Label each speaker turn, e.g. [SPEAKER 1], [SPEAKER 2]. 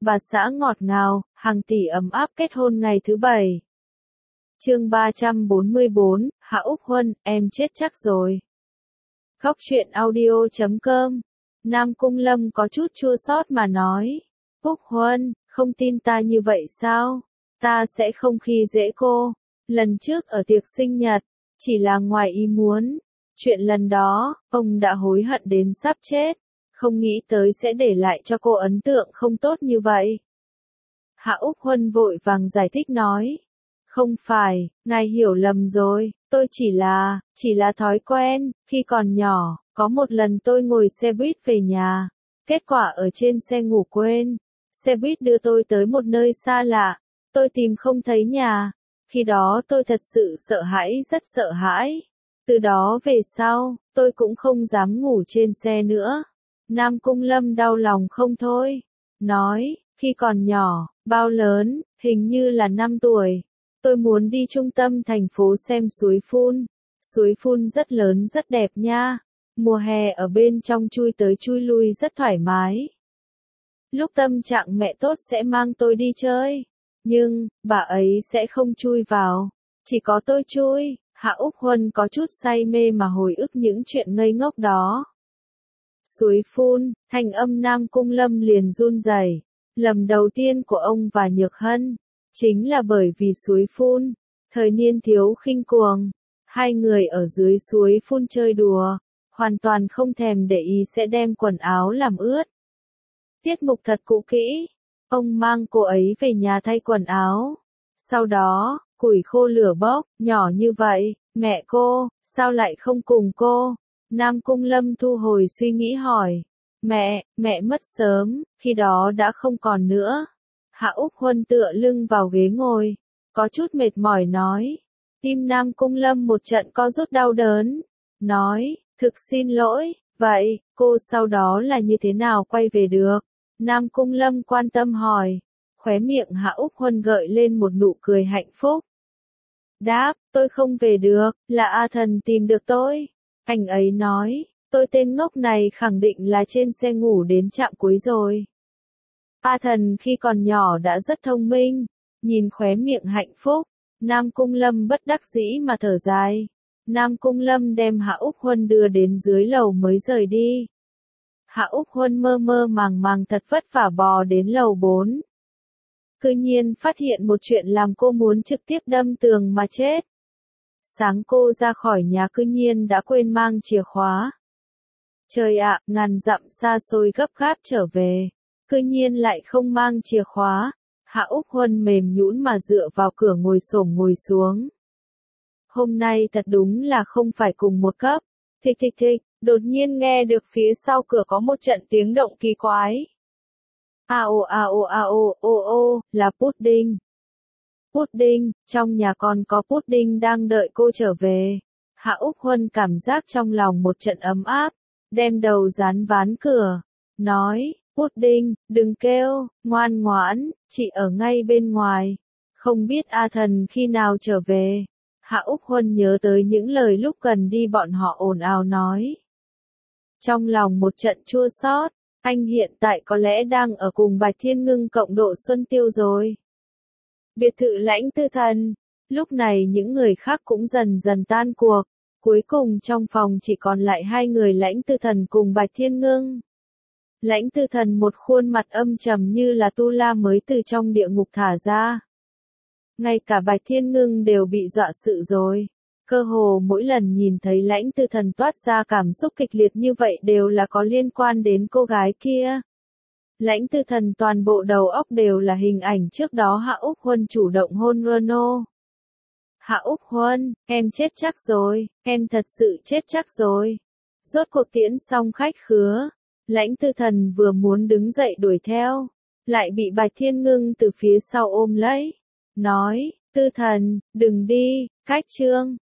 [SPEAKER 1] bà xã ngọt ngào, hàng tỷ ấm áp kết hôn ngày thứ 7. Chương 344, Hạ Úc Huân, em chết chắc rồi. Góc truyện audio.com. Nam Cung Lâm có chút chua xót mà nói. Úc Huân, không tin ta như vậy sao? Ta sẽ không khi dễ cô. Lần trước ở tiệc sinh nhật, chỉ là ngoài ý muốn. Chuyện lần đó, ông đã hối hận đến sắp chết. Không nghĩ tới sẽ để lại cho cô ấn tượng không tốt như vậy. Hạ Úc Huân vội vàng giải thích nói. Không phải, ngài hiểu lầm rồi, tôi chỉ là thói quen, khi còn nhỏ, có một lần tôi ngồi xe buýt về nhà, kết quả ở trên xe ngủ quên, xe buýt đưa tôi tới một nơi xa lạ, tôi tìm không thấy nhà, khi đó tôi thật sự sợ hãi, rất sợ hãi, từ đó về sau, tôi cũng không dám ngủ trên xe nữa. Nam Cung Lâm đau lòng không thôi, nói, khi còn nhỏ, bao lớn, hình như là 5 tuổi. Tôi muốn đi trung tâm thành phố xem suối phun rất lớn rất đẹp nha, mùa hè ở bên trong chui tới chui lui rất thoải mái. Lúc tâm trạng mẹ tốt sẽ mang tôi đi chơi, nhưng, bà ấy sẽ không chui vào, chỉ có tôi chui. Hạ Úc Huân có chút say mê mà hồi ức những chuyện ngây ngốc đó. Suối phun, thanh âm Nam Cung Lâm liền run rẩy. Lầm đầu tiên của ông và Nhược Hân chính là bởi vì suối phun, thời niên thiếu khinh cuồng, hai người ở dưới suối phun chơi đùa, hoàn toàn không thèm để ý sẽ đem quần áo làm ướt. Tiết mục thật cũ kỹ, ông mang cô ấy về nhà thay quần áo, sau đó, củi khô lửa bốc, nhỏ như vậy, mẹ cô, sao lại không cùng cô? Nam Cung Lâm thu hồi suy nghĩ hỏi. Mẹ mất sớm, khi đó đã không còn nữa. Hạ Úc Huân tựa lưng vào ghế ngồi, có chút mệt mỏi nói. Tim Nam Cung Lâm một trận co rút đau đớn. Nói, thực xin lỗi, vậy, cô sau đó là như thế nào quay về được? Nam Cung Lâm quan tâm hỏi. Khóe miệng Hạ Úc Huân gợi lên một nụ cười hạnh phúc. Đáp, tôi không về được, là A Thần tìm được tôi. Anh ấy nói. Tôi tên ngốc này khẳng định là trên xe ngủ đến trạm cuối rồi. A Thần khi còn nhỏ đã rất thông minh, nhìn khóe miệng hạnh phúc, Nam Cung Lâm bất đắc dĩ mà thở dài. Nam Cung Lâm đem Hạ Úc Huân đưa đến dưới lầu mới rời đi. Hạ Úc Huân mơ mơ màng màng thật vất vả bò đến lầu 4. Cư nhiên phát hiện một chuyện làm cô muốn trực tiếp đâm tường mà chết. Sáng cô ra khỏi nhà cư nhiên đã quên mang chìa khóa. Trời ạ, ngàn dặm xa xôi gấp gáp trở về, cư nhiên lại không mang chìa khóa. Hạ Úc Huân mềm nhũn mà dựa vào cửa ngồi xổm ngồi xuống. Hôm nay thật đúng là không phải cùng một cấp. Thịch thịch thịch, đột nhiên nghe được phía sau cửa có một trận tiếng động kỳ quái. Là Pudding. Pudding, trong nhà còn có Pudding đang đợi cô trở về. Hạ Úc Huân cảm giác trong lòng một trận ấm áp. Đem đầu dán ván cửa, nói, Pudding, đừng kêu, ngoan ngoãn, chị ở ngay bên ngoài, không biết A Thần khi nào trở về. Hạ Úc Huân nhớ tới những lời lúc gần đi bọn họ ồn ào nói. Trong lòng một trận chua xót, anh hiện tại có lẽ đang ở cùng Bạch Thiên Ngưng cộng độ Xuân Tiêu rồi. Biệt thự Lãnh Tư Thần, lúc này những người khác cũng dần dần tan cuộc. Cuối cùng trong phòng chỉ còn lại hai người Lãnh Tư Thần cùng Bạch Thiên Ngưng. Lãnh Tư Thần một khuôn mặt âm trầm như là tu la mới từ trong địa ngục thả ra. Ngay cả Bạch Thiên Ngưng đều bị dọa sự rồi. Cơ hồ mỗi lần nhìn thấy Lãnh Tư Thần toát ra cảm xúc kịch liệt như vậy đều là có liên quan đến cô gái kia. Lãnh Tư Thần toàn bộ đầu óc đều là hình ảnh trước đó Hạ Úc Huân chủ động hôn Renault. Hạ Úc Huân, em chết chắc rồi, em thật sự chết chắc rồi. Rốt cuộc tiễn xong khách khứa, Lãnh Tư Thần vừa muốn đứng dậy đuổi theo, lại bị Bạch Thiên Ngưng từ phía sau ôm lấy. Nói, Tư Thần, đừng đi, cách chương.